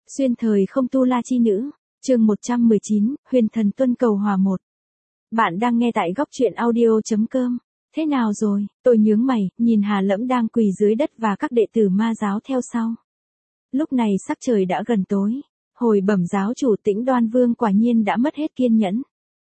Xuyên thời không tu la chi nữ, chương 119, Huyền Thần Tuân cầu hòa 1. Bạn đang nghe tại góc truyện audio.com. Thế nào rồi? Tôi nhướng mày, nhìn Hà Lẫm đang quỳ dưới đất và các đệ tử ma giáo theo sau. Lúc này sắc trời đã gần tối. Hồi bẩm giáo chủ Tĩnh Đoan Vương quả nhiên đã mất hết kiên nhẫn.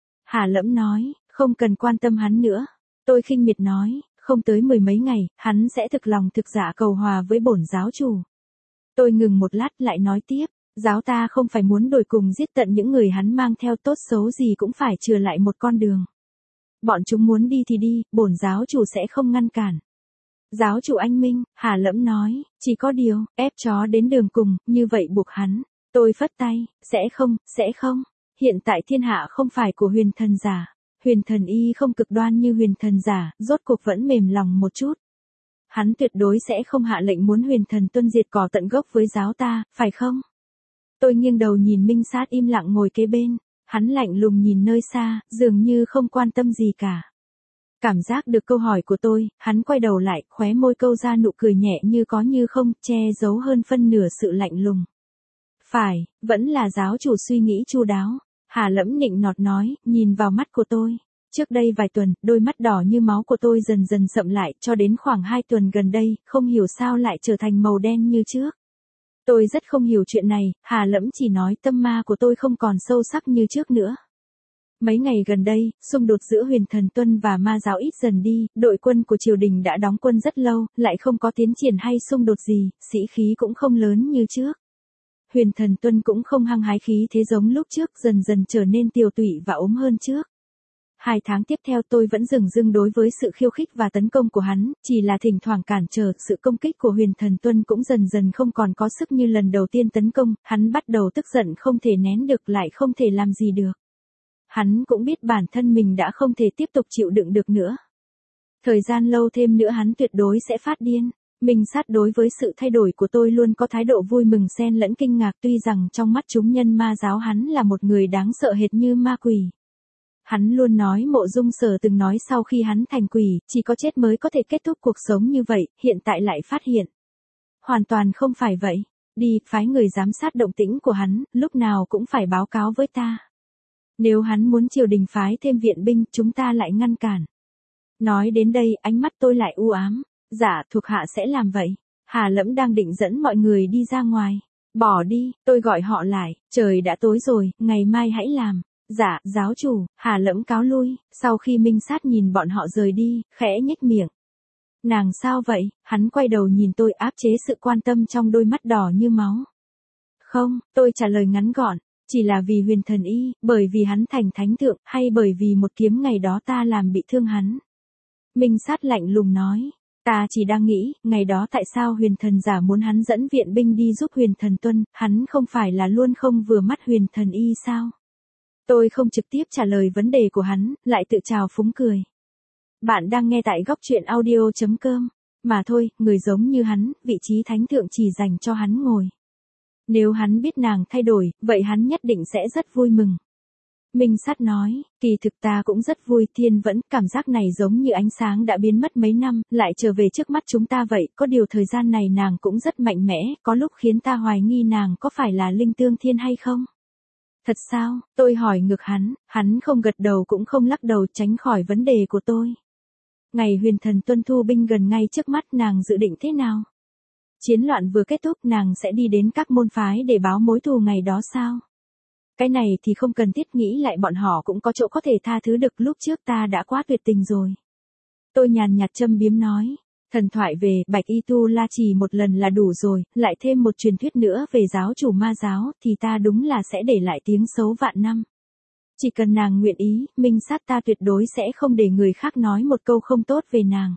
Hà Lẫm nói, không cần quan tâm hắn nữa. Tôi khinh miệt nói, không tới 10 mấy ngày, hắn sẽ thực lòng thực dạ cầu hòa với bổn giáo chủ. Tôi ngừng một lát lại nói tiếp, giáo ta không phải muốn đuổi cùng giết tận những người hắn mang theo, tốt xấu gì cũng phải chừa lại một con đường. Bọn chúng muốn đi thì đi, bổn giáo chủ sẽ không ngăn cản. Giáo chủ anh minh, Hà Lẫm nói, chỉ có điều, ép chó đến đường cùng, như vậy buộc hắn. Tôi phất tay, sẽ không. Hiện tại thiên hạ không phải của huyền thần giả. Huyền thần y không cực đoan như huyền thần giả, rốt cuộc vẫn mềm lòng một chút. Hắn tuyệt đối sẽ không hạ lệnh muốn huyền thần tuân diệt cỏ tận gốc với giáo ta, phải không? Tôi nghiêng đầu nhìn Minh Sát im lặng ngồi kế bên. Hắn lạnh lùng nhìn nơi xa, dường như không quan tâm gì cả. Cảm giác được câu hỏi của tôi, hắn quay đầu lại, khóe môi câu ra nụ cười nhẹ như có như không, che giấu hơn phân nửa sự lạnh lùng. Phải, vẫn là giáo chủ suy nghĩ chu đáo. Hà Lẫm nịnh nọt nói, nhìn vào mắt của tôi. Trước đây vài tuần, đôi mắt đỏ như máu của tôi dần dần sậm lại, cho đến khoảng 2 tuần gần đây, không hiểu sao lại trở thành màu đen như trước. Tôi rất không hiểu chuyện này, Hà Lẫm chỉ nói tâm ma của tôi không còn sâu sắc như trước nữa. Mấy ngày gần đây, xung đột giữa huyền thần tuân và ma giáo ít dần đi, đội quân của triều đình đã đóng quân rất lâu, lại không có tiến triển hay xung đột gì, sĩ khí cũng không lớn như trước. Huyền thần tuân cũng không hăng hái khí thế giống lúc trước, dần dần trở nên tiều tụy và ốm hơn trước. 2 tháng tiếp theo tôi vẫn dửng dưng đối với sự khiêu khích và tấn công của hắn, chỉ là thỉnh thoảng cản trở, sự công kích của huyền thần tuân cũng dần dần không còn có sức như lần đầu tiên tấn công, hắn bắt đầu tức giận không thể nén được, lại không thể làm gì được. Hắn cũng biết bản thân mình đã không thể tiếp tục chịu đựng được nữa. Thời gian lâu thêm nữa hắn tuyệt đối sẽ phát điên. Minh Sát đối với sự thay đổi của tôi luôn có thái độ vui mừng xen lẫn kinh ngạc, tuy rằng trong mắt chúng nhân ma giáo hắn là một người đáng sợ hệt như ma quỷ. Hắn luôn nói Mộ Dung Sở từng nói sau khi hắn thành quỷ, chỉ có chết mới có thể kết thúc cuộc sống như vậy, hiện tại lại phát hiện. Hoàn toàn không phải vậy. Đi, phái người giám sát động tĩnh của hắn, lúc nào cũng phải báo cáo với ta. Nếu hắn muốn triều đình phái thêm viện binh, chúng ta lại ngăn cản. Nói đến đây, ánh mắt tôi lại u ám. Dạ, thuộc hạ sẽ làm vậy. Hà Lẫm đang định dẫn mọi người đi ra ngoài. Bỏ đi, tôi gọi họ lại, trời đã tối rồi, ngày mai hãy làm. Dạ, giáo chủ, Hà Lẫm cáo lui, sau khi Minh Sát nhìn bọn họ rời đi, khẽ nhếch miệng. Nàng sao vậy? Hắn quay đầu nhìn tôi, áp chế sự quan tâm trong đôi mắt đỏ như máu. Không, tôi trả lời ngắn gọn, chỉ là vì huyền thần y, bởi vì hắn thành thánh thượng, hay bởi vì một kiếm ngày đó ta làm bị thương hắn. Minh Sát lạnh lùng nói, ta chỉ đang nghĩ, ngày đó tại sao huyền thần giả muốn hắn dẫn viện binh đi giúp huyền thần tuân, hắn không phải là luôn không vừa mắt huyền thần y sao? Tôi không trực tiếp trả lời vấn đề của hắn, lại tự trào phúng cười. Bạn đang nghe tại góc truyện audio.com. Mà thôi, người giống như hắn, vị trí thánh thượng chỉ dành cho hắn ngồi. Nếu hắn biết nàng thay đổi, vậy hắn nhất định sẽ rất vui mừng. Minh Sát nói, kỳ thực ta cũng rất vui, thiên vẫn, cảm giác này giống như ánh sáng đã biến mất mấy năm, lại trở về trước mắt chúng ta vậy, có điều thời gian này nàng cũng rất mạnh mẽ, có lúc khiến ta hoài nghi nàng có phải là linh tương thiên hay không? Thật sao? Tôi hỏi ngược hắn không gật đầu cũng không lắc đầu, tránh khỏi vấn đề của tôi. Ngày huyền thần tuân thu binh gần ngay trước mắt, nàng dự định thế nào? Chiến loạn vừa kết thúc, nàng sẽ đi đến các môn phái để báo mối thù ngày đó sao? Cái này thì không cần thiết, nghĩ lại bọn họ cũng có chỗ có thể tha thứ được, lúc trước ta đã quá tuyệt tình rồi. Tôi nhàn nhạt châm biếm nói, thần thoại về Bạch Y Tu La chỉ một lần là đủ rồi, lại thêm một truyền thuyết nữa về giáo chủ ma giáo, thì ta đúng là sẽ để lại tiếng xấu vạn năm. Chỉ cần nàng nguyện ý, Minh Sát ta tuyệt đối sẽ không để người khác nói một câu không tốt về nàng.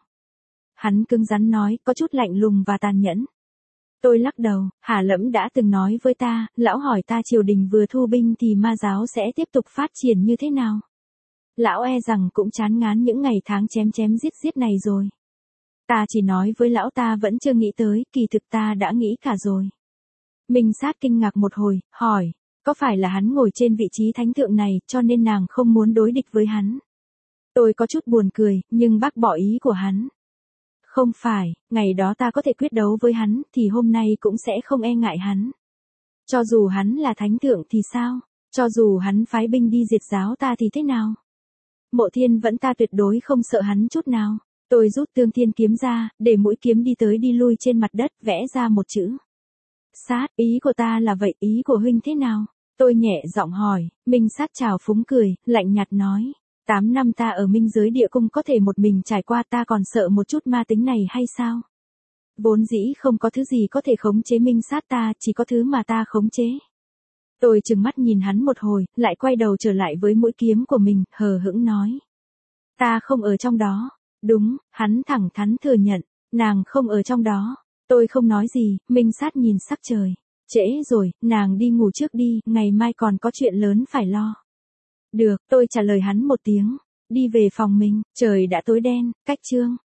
Hắn cứng rắn nói, có chút lạnh lùng và tàn nhẫn. Tôi lắc đầu, Hà Lẫm đã từng nói với ta, lão hỏi ta triều đình vừa thu binh thì ma giáo sẽ tiếp tục phát triển như thế nào. Lão e rằng cũng chán ngán những ngày tháng chém chém giết giết này rồi. Ta chỉ nói với lão ta vẫn chưa nghĩ tới, kỳ thực ta đã nghĩ cả rồi. Minh Sát kinh ngạc một hồi, hỏi, có phải là hắn ngồi trên vị trí thánh thượng này, cho nên nàng không muốn đối địch với hắn? Tôi có chút buồn cười, nhưng bác bỏ ý của hắn. Không phải, ngày đó ta có thể quyết đấu với hắn, thì hôm nay cũng sẽ không e ngại hắn. Cho dù hắn là thánh thượng thì sao? Cho dù hắn phái binh đi diệt giáo ta thì thế nào? Mộ Thiên vẫn ta tuyệt đối không sợ hắn chút nào. Tôi rút Tương Thiên kiếm ra, để mũi kiếm đi tới đi lui trên mặt đất, vẽ ra một chữ. Sát, ý của ta là vậy, ý của huynh thế nào? Tôi nhẹ giọng hỏi, Minh Sát trào phúng cười, lạnh nhạt nói. 8 năm ta ở minh giới địa cung có thể một mình trải qua, ta còn sợ một chút ma tính này hay sao? Vốn dĩ không có thứ gì có thể khống chế Minh Sát ta, chỉ có thứ mà ta khống chế. Tôi trừng mắt nhìn hắn một hồi, lại quay đầu trở lại với mũi kiếm của mình, hờ hững nói. Ta không ở trong đó. Đúng, hắn thẳng thắn thừa nhận, nàng không ở trong đó. Tôi không nói gì, Minh Sát nhìn sắc trời. Trễ rồi, nàng đi ngủ trước đi, ngày mai còn có chuyện lớn phải lo. Được, tôi trả lời hắn một tiếng. Đi về phòng mình, trời đã tối đen, cách chương.